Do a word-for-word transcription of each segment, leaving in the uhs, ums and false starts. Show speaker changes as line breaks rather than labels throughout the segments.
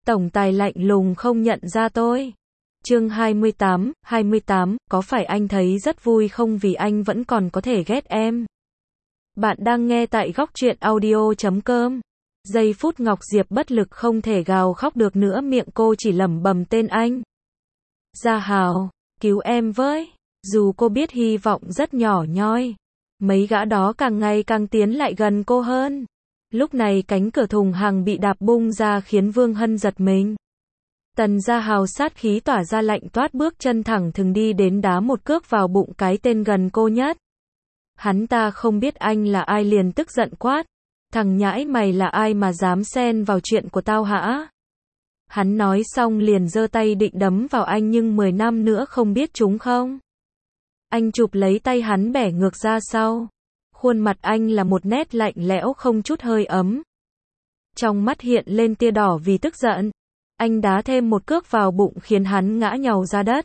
Tổng tài lạnh lùng không nhận ra tôi. Chương hai mươi tám, hai mươi tám, có phải anh thấy rất vui không vì anh vẫn còn có thể ghét em? Bạn đang nghe tại góc truyện audio chấm com. Giây phút Ngọc Diệp bất lực không thể gào khóc được nữa, miệng cô chỉ lẩm bẩm tên anh. Gia Hào, cứu em với. Dù cô biết hy vọng rất nhỏ nhoi, mấy gã đó càng ngày càng tiến lại gần cô hơn. Lúc này cánh cửa thùng hàng bị đạp bung ra khiến Vương Hân giật mình. Tần Gia Hào sát khí tỏa ra, lạnh toát bước chân thẳng thừng đi đến đá một cước vào bụng cái tên gần cô nhất. Hắn ta không biết anh là ai liền tức giận quát. Thằng nhãi mày là ai mà dám xen vào chuyện của tao hả? Hắn nói xong liền giơ tay định đấm vào anh, nhưng mười năm nữa không biết trúng không? Anh chụp lấy tay hắn bẻ ngược ra sau. Khuôn mặt anh là một nét lạnh lẽo không chút hơi ấm. Trong mắt hiện lên tia đỏ vì tức giận. Anh đá thêm một cước vào bụng khiến hắn ngã nhàu ra đất.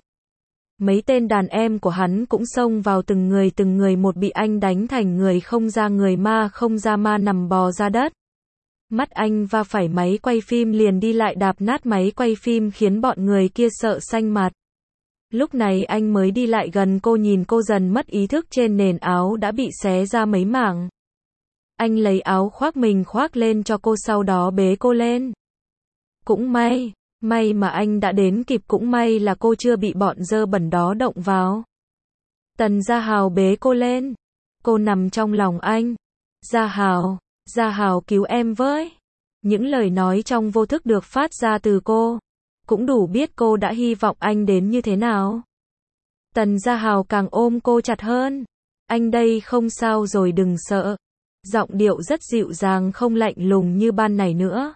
Mấy tên đàn em của hắn cũng xông vào từng người từng người một, bị anh đánh thành người không ra người, ma không ra ma, nằm bò ra đất. Mắt anh va phải máy quay phim liền đi lại đạp nát máy quay phim khiến bọn người kia sợ xanh mặt. Lúc này anh mới đi lại gần cô, nhìn cô dần mất ý thức trên nền áo đã bị xé ra mấy mảng. Anh lấy áo khoác mình khoác lên cho cô, sau đó bế cô lên. Cũng may, may mà anh đã đến kịp, cũng may là cô chưa bị bọn dơ bẩn đó động vào. Tần Gia Hào bế cô lên. Cô nằm trong lòng anh. Gia Hào, Gia Hào cứu em với. Những lời nói trong vô thức được phát ra từ cô. Cũng đủ biết cô đã hy vọng anh đến như thế nào. Tần Gia Hào càng ôm cô chặt hơn. Anh đây không sao rồi, đừng sợ. Giọng điệu rất dịu dàng, không lạnh lùng như ban nãy nữa.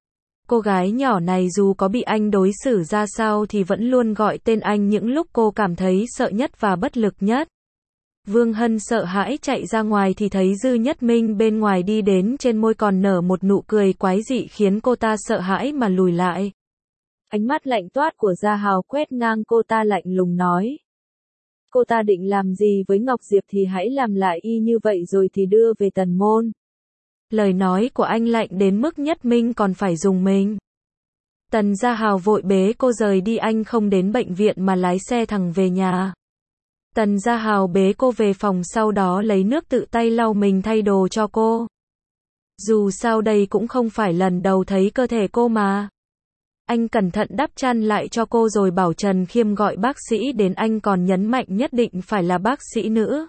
Cô gái nhỏ này dù có bị anh đối xử ra sao thì vẫn luôn gọi tên anh những lúc cô cảm thấy sợ nhất và bất lực nhất. Vương Hân sợ hãi chạy ra ngoài thì thấy Dư Nhất Minh bên ngoài đi đến, trên môi còn nở một nụ cười quái dị khiến cô ta sợ hãi mà lùi lại. Ánh mắt lạnh toát của Gia Hào quét ngang cô ta, lạnh lùng nói. Cô ta định làm gì với Ngọc Diệp thì hãy làm lại y như vậy rồi thì đưa về Tần Môn. Lời nói của anh lạnh đến mức Nhất Minh còn phải dùng mình. Tần Gia Hào vội bế cô rời đi, anh không đến bệnh viện mà lái xe thẳng về nhà. Tần Gia Hào bế cô về phòng, sau đó lấy nước tự tay lau mình, thay đồ cho cô. Dù sao đây cũng không phải lần đầu thấy cơ thể cô mà. Anh cẩn thận đắp chăn lại cho cô rồi bảo Trần Khiêm gọi bác sĩ đến, anh còn nhấn mạnh nhất định phải là bác sĩ nữ.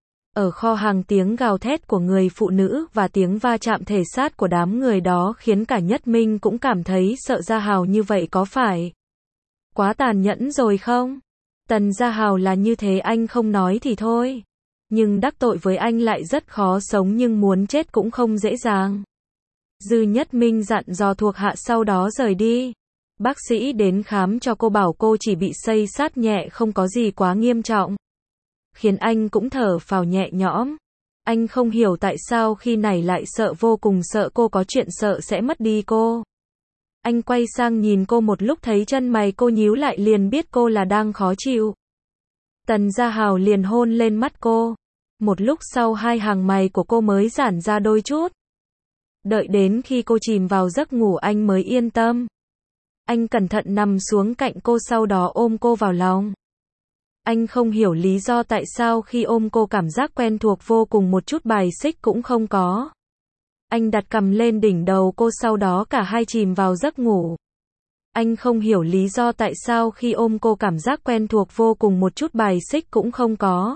Ở kho hàng, tiếng gào thét của người phụ nữ và tiếng va chạm thể xác của đám người đó khiến cả Nhất Minh cũng cảm thấy sợ. Gia Hào như vậy có phải quá tàn nhẫn rồi không? Tần Gia Hào là như thế, anh không nói thì thôi. Nhưng đắc tội với anh lại rất khó sống, nhưng muốn chết cũng không dễ dàng. Dư Nhất Minh dặn dò thuộc hạ sau đó rời đi. Bác sĩ đến khám cho cô bảo cô chỉ bị xây xát nhẹ, không có gì quá nghiêm trọng. Khiến anh cũng thở phào nhẹ nhõm. Anh không hiểu tại sao khi này lại sợ, vô cùng sợ cô có chuyện, sợ sẽ mất đi cô. Anh quay sang nhìn cô một lúc, thấy chân mày cô nhíu lại liền biết cô là đang khó chịu. Tần Gia Hào liền hôn lên mắt cô. Một lúc sau hai hàng mày của cô mới giãn ra đôi chút. Đợi đến khi cô chìm vào giấc ngủ anh mới yên tâm. Anh cẩn thận nằm xuống cạnh cô, sau đó ôm cô vào lòng. Anh không hiểu lý do tại sao khi ôm cô cảm giác quen thuộc vô cùng, một chút bài xích cũng không có. Anh đặt cằm lên đỉnh đầu cô, sau đó cả hai chìm vào giấc ngủ. Anh không hiểu lý do tại sao khi ôm cô cảm giác quen thuộc vô cùng, một chút bài xích cũng không có.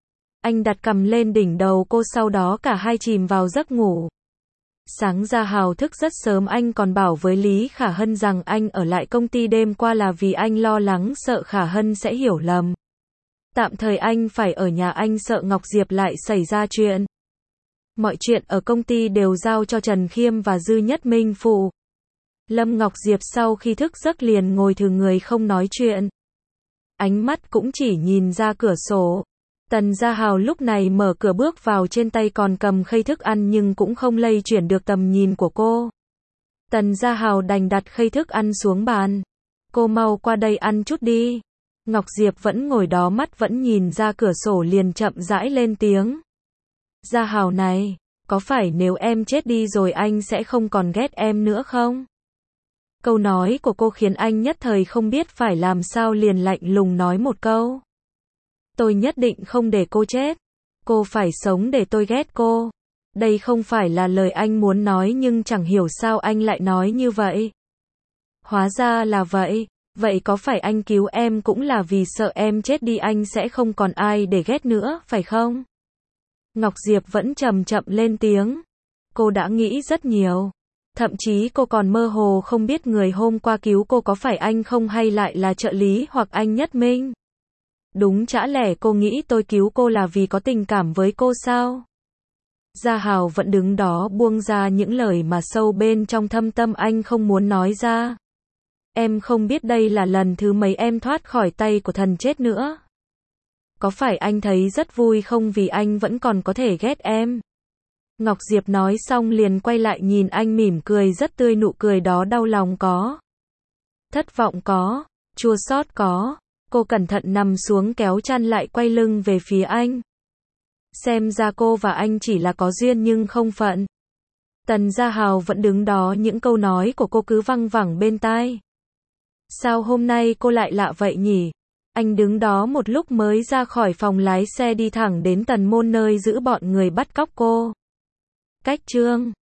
Anh đặt cằm lên đỉnh đầu cô, sau đó cả hai chìm vào giấc ngủ. Sáng Gia Hào thức rất sớm, anh còn bảo với Lý Khả Hân rằng anh ở lại công ty đêm qua là vì anh lo lắng sợ Khả Hân sẽ hiểu lầm. Tạm thời anh phải ở nhà, anh sợ Ngọc Diệp lại xảy ra chuyện. Mọi chuyện ở công ty đều giao cho Trần Khiêm và Dư Nhất Minh phụ. Lâm Ngọc Diệp sau khi thức giấc liền ngồi thừ người không nói chuyện. Ánh mắt cũng chỉ nhìn ra cửa sổ. Tần Gia Hào lúc này mở cửa bước vào, trên tay còn cầm khay thức ăn nhưng cũng không lay chuyển được tầm nhìn của cô. Tần Gia Hào đành đặt khay thức ăn xuống bàn. Cô mau qua đây ăn chút đi. Ngọc Diệp vẫn ngồi đó, mắt vẫn nhìn ra cửa sổ, liền chậm rãi lên tiếng. Gia Hào này, có phải nếu em chết đi rồi anh sẽ không còn ghét em nữa không? Câu nói của cô khiến anh nhất thời không biết phải làm sao, liền lạnh lùng nói một câu. Tôi nhất định không để cô chết. Cô phải sống để tôi ghét cô. Đây không phải là lời anh muốn nói, nhưng chẳng hiểu sao anh lại nói như vậy. Hóa ra là vậy. Vậy có phải anh cứu em cũng là vì sợ em chết đi anh sẽ không còn ai để ghét nữa, phải không? Ngọc Diệp vẫn chậm chậm lên tiếng. Cô đã nghĩ rất nhiều. Thậm chí cô còn mơ hồ không biết người hôm qua cứu cô có phải anh không hay lại là trợ lý hoặc anh Nhất Minh. Đúng chả lẽ cô nghĩ tôi cứu cô là vì có tình cảm với cô sao? Gia Hào vẫn đứng đó buông ra những lời mà sâu bên trong thâm tâm anh không muốn nói ra. Em không biết đây là lần thứ mấy em thoát khỏi tay của thần chết nữa. Có phải anh thấy rất vui không vì anh vẫn còn có thể ghét em? Ngọc Diệp nói xong liền quay lại nhìn anh mỉm cười rất tươi, nụ cười đó đau lòng có, thất vọng có, chua xót có. Cô cẩn thận nằm xuống kéo chăn lại quay lưng về phía anh. Xem ra cô và anh chỉ là có duyên nhưng không phận. Tần Gia Hào vẫn đứng đó, những câu nói của cô cứ văng vẳng bên tai. Sao hôm nay cô lại lạ vậy nhỉ? Anh đứng đó một lúc mới ra khỏi phòng lái xe đi thẳng đến Tần Môn nơi giữ bọn người bắt cóc cô. Cách chương